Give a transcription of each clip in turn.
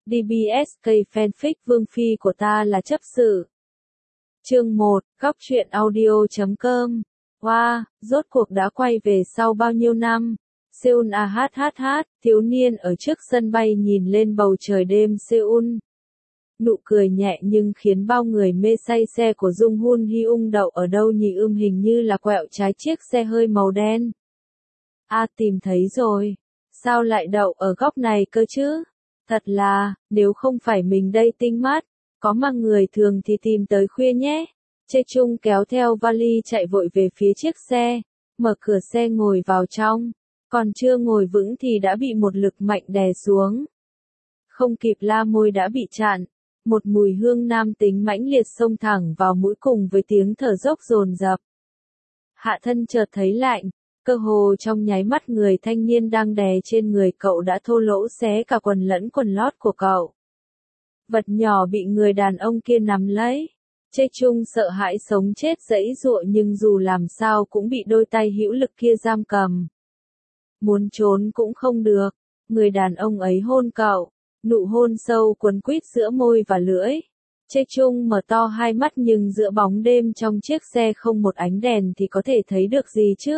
DBSK fanfic Vương Phi của ta là chấp sự. Chương 1, góc truyện audio.com. Wow, rốt cuộc đã quay về sau bao nhiêu năm? Seoul thiếu niên ở trước sân bay nhìn lên bầu trời đêm Seoul. Nụ cười nhẹ nhưng khiến bao người mê say xe của Jung Hoon Hyung đậu ở đâu nhỉ, hình như là quẹo trái chiếc xe hơi màu đen. Tìm thấy rồi. Sao lại đậu ở góc này cơ chứ? Thật là, nếu không phải mình đây tinh mắt, có mà người thường thì tìm tới khuya nhé. Chê Chung kéo theo vali chạy vội về phía chiếc xe, mở cửa xe ngồi vào trong. Còn chưa ngồi vững thì đã bị một lực mạnh đè xuống. Không kịp la môi đã bị chặn. Một mùi hương nam tính mãnh liệt xông thẳng vào mũi cùng với tiếng thở dốc dồn dập. Hạ thân chợt thấy lạnh, cơ hồ trong nháy mắt người thanh niên đang đè trên người cậu đã thô lỗ xé cả quần lẫn quần lót của cậu. Vật nhỏ bị người đàn ông kia nắm lấy. Chê Chung sợ hãi sống chết giãy giụa nhưng dù làm sao cũng bị đôi tay hữu lực kia giam cầm. Muốn trốn cũng không được, người đàn ông ấy hôn cậu, nụ hôn sâu quấn quýt giữa môi và lưỡi. Chê Chung mở to hai mắt nhưng giữa bóng đêm trong chiếc xe không một ánh đèn thì có thể thấy được gì chứ?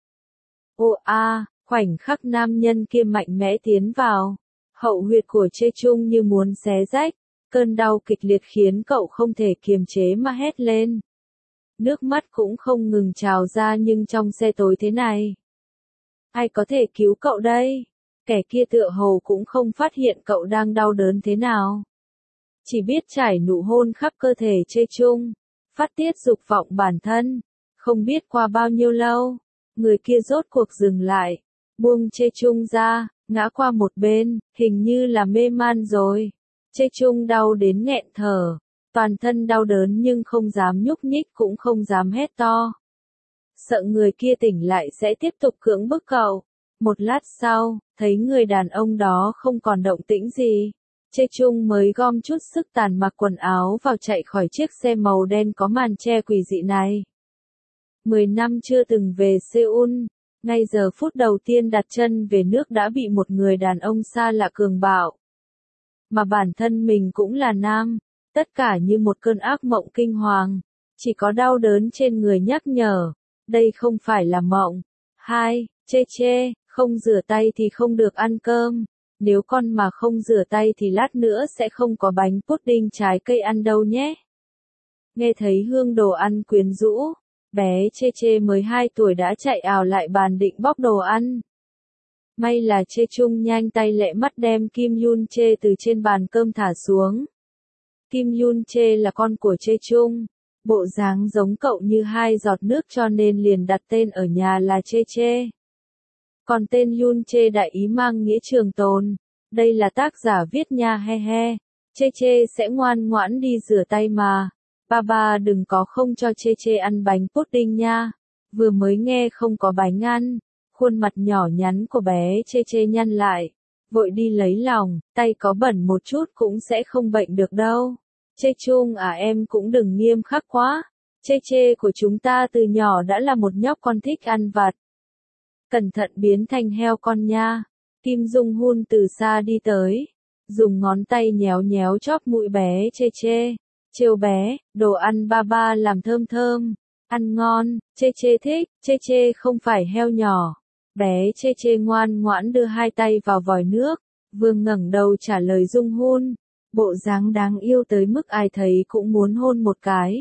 Khoảnh khắc nam nhân kia mạnh mẽ tiến vào, hậu huyệt của Chê Chung như muốn xé rách, cơn đau kịch liệt khiến cậu không thể kiềm chế mà hét lên. Nước mắt cũng không ngừng trào ra nhưng trong xe tối thế này, ai có thể cứu cậu đây? Kẻ kia tựa hồ cũng không phát hiện cậu đang đau đớn thế nào. Chỉ biết trải nụ hôn khắp cơ thể Chê Chung, phát tiết dục vọng bản thân. Không biết qua bao nhiêu lâu, người kia rốt cuộc dừng lại, buông Chê Chung ra, ngã qua một bên, hình như là mê man rồi. Chê Chung đau đến nghẹn thở, toàn thân đau đớn nhưng không dám nhúc nhích cũng không dám hét to. Sợ người kia tỉnh lại sẽ tiếp tục cưỡng bức cậu. Một lát sau, thấy người đàn ông đó không còn động tĩnh gì. Chê Chung mới gom chút sức tàn mặc quần áo vào chạy khỏi chiếc xe màu đen có màn che quỷ dị này. 10 năm chưa từng về Seoul, ngay giờ phút đầu tiên đặt chân về nước đã bị một người đàn ông xa lạ cường bạo. Mà bản thân mình cũng là nam, tất cả như một cơn ác mộng kinh hoàng, chỉ có đau đớn trên người nhắc nhở, đây không phải là mộng. Chê, không rửa tay thì không được ăn cơm, nếu con mà không rửa tay thì lát nữa sẽ không có bánh pudding trái cây ăn đâu nhé. Nghe thấy hương đồ ăn quyến rũ, bé Chê mới 2 tuổi đã chạy ào lại bàn định bóc đồ ăn. May là Chê Chung nhanh tay lẹ mắt đem Kim Yoon Chê từ trên bàn cơm thả xuống. Kim Yoon Chê là con của Chê Chung, bộ dáng giống cậu như 2 giọt nước cho nên liền đặt tên ở nhà là Chê. Còn tên Yoon Chê đại ý mang nghĩa trường tồn, đây là tác giả viết nha he. Chê sẽ ngoan ngoãn đi rửa tay mà. Ba đừng có không cho Chê ăn bánh pudding nha. Vừa mới nghe không có bánh ăn, khuôn mặt nhỏ nhắn của bé Chê nhăn lại, vội đi lấy lòng, tay có bẩn một chút cũng sẽ không bệnh được đâu. Chê Chung em cũng đừng nghiêm khắc quá. Chê của chúng ta từ nhỏ đã là một nhóc con thích ăn vặt. Cẩn thận biến thành heo con nha. Kim Jung Hoon từ xa đi tới, dùng ngón tay nhéo chóp mũi bé Chê. Trêu bé, đồ ăn ba làm thơm thơm, ăn ngon. Chê thích. Chê không phải heo nhỏ. Bé Chê ngoan ngoãn đưa 2 tay vào vòi nước, vương ngẩng đầu trả lời Jung Hoon, bộ dáng đáng yêu tới mức ai thấy cũng muốn hôn một cái.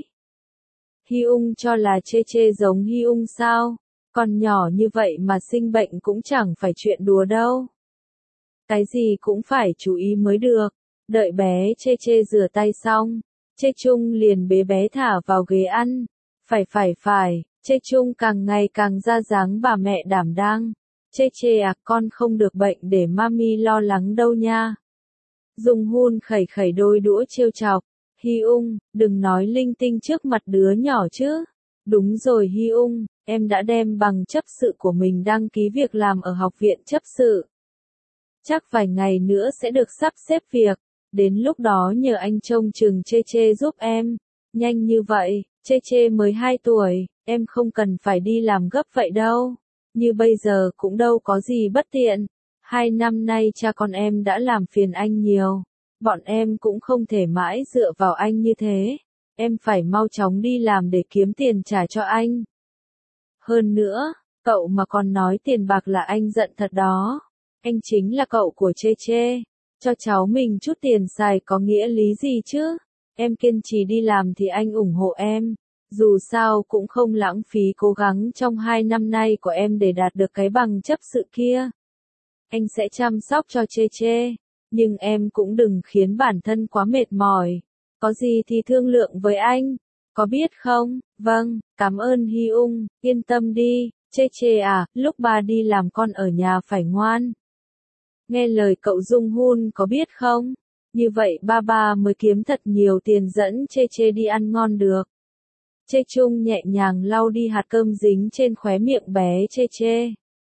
Hyung cho là Chê giống Hyung sao? Còn nhỏ như vậy mà sinh bệnh cũng chẳng phải chuyện đùa đâu. Cái gì cũng phải chú ý mới được. Đợi bé Chê rửa tay xong, Chê Chung liền bế bé thả vào ghế ăn. Phải, Chê Chung càng ngày càng ra dáng bà mẹ đảm đang. Chê con không được bệnh để mami lo lắng đâu nha. Jung Hoon khẩy đôi đũa trêu chọc. Hyung, đừng nói linh tinh trước mặt đứa nhỏ chứ. Đúng rồi Hyung, em đã đem bằng chấp sự của mình đăng ký việc làm ở học viện chấp sự. Chắc vài ngày nữa sẽ được sắp xếp việc, đến lúc đó nhờ anh trông chừng Chê giúp em. Nhanh như vậy, Chê mới 2 tuổi, em không cần phải đi làm gấp vậy đâu. Như bây giờ cũng đâu có gì bất tiện. 2 năm nay cha con em đã làm phiền anh nhiều. bọn em cũng không thể mãi dựa vào anh như thế. Em phải mau chóng đi làm để kiếm tiền trả cho anh. Hơn nữa, cậu mà còn nói tiền bạc là anh giận thật đó. Anh chính là cậu của Chê Chê. Cho cháu mình chút tiền xài có nghĩa lý gì chứ? Em kiên trì đi làm thì anh ủng hộ em. Dù sao cũng không lãng phí cố gắng trong 2 năm nay của em để đạt được cái bằng chấp sự kia. Anh sẽ chăm sóc cho Chê Chê. Nhưng em cũng đừng khiến bản thân quá mệt mỏi. Có gì thì thương lượng với anh. Có biết không? Vâng, cảm ơn Hy Ung, yên tâm đi. Chê Chê à, lúc ba đi làm con ở nhà phải ngoan. Nghe lời cậu Dung Hun có biết không? Như vậy ba mới kiếm thật nhiều tiền dẫn Chê Chê đi ăn ngon được. Chê Chung nhẹ nhàng lau đi hạt cơm dính trên khóe miệng bé Chê Chê.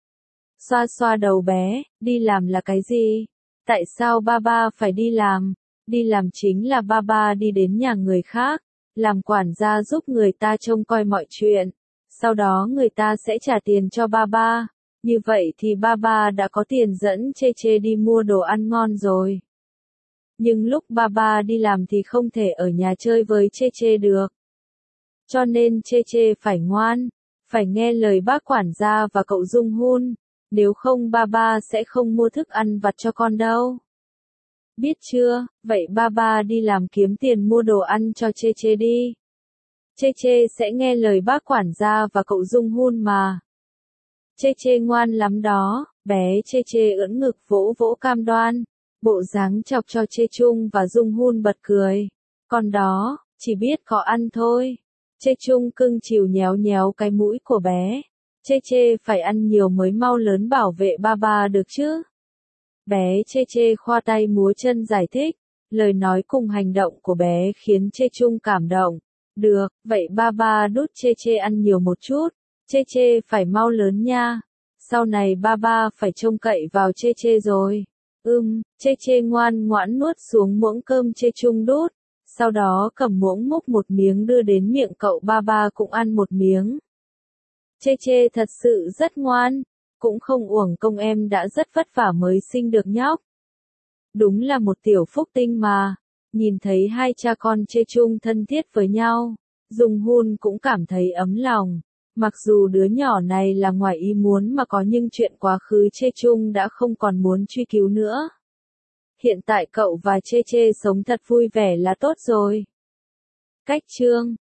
Xoa xoa đầu bé, đi làm là cái gì? Tại sao ba phải đi làm? Đi làm chính là ba đi đến nhà người khác, làm quản gia giúp người ta trông coi mọi chuyện. Sau đó người ta sẽ trả tiền cho ba. Như vậy thì ba đã có tiền dẫn Chê Chê đi mua đồ ăn ngon rồi. Nhưng lúc ba đi làm thì không thể ở nhà chơi với Chê Chê được. Cho nên Chê Chê phải ngoan, phải nghe lời bác quản gia và cậu Dung Hun, nếu không ba sẽ không mua thức ăn vặt cho con đâu. Biết chưa, vậy ba đi làm kiếm tiền mua đồ ăn cho Chê Chê đi. Chê Chê sẽ nghe lời bác quản gia và cậu Dung Hun mà. Chê Chê ngoan lắm đó, bé Chê Chê ưỡn ngực vỗ vỗ cam đoan, bộ dáng chọc cho Chê Chung và Dung Hun bật cười. Con đó, chỉ biết có ăn thôi. Chê Chung cưng chiều nhéo nhéo cái mũi của bé. Chê Chê phải ăn nhiều mới mau lớn bảo vệ ba được chứ. Bé Chê Chê khoa tay múa chân giải thích, lời nói cùng hành động của bé khiến Chê Chung cảm động. Được, vậy ba đút Chê Chê ăn nhiều một chút, Chê Chê phải mau lớn nha. Sau này ba phải trông cậy vào Chê Chê rồi. Chê Chê ngoan ngoãn nuốt xuống muỗng cơm Chê Chung đút, sau đó cầm muỗng múc một miếng đưa đến miệng cậu ba cũng ăn một miếng. Chê Chê thật sự rất ngoan, cũng không uổng công em đã rất vất vả mới sinh được nhóc. Đúng là một tiểu phúc tinh mà. Nhìn thấy hai cha con Chê Chung thân thiết với nhau, Dung Hun cũng cảm thấy ấm lòng. Mặc dù đứa nhỏ này là ngoài ý muốn mà có nhưng chuyện quá khứ Chê Chung đã không còn muốn truy cứu nữa. Hiện tại cậu và Chê Chê sống thật vui vẻ là tốt rồi. Cách chương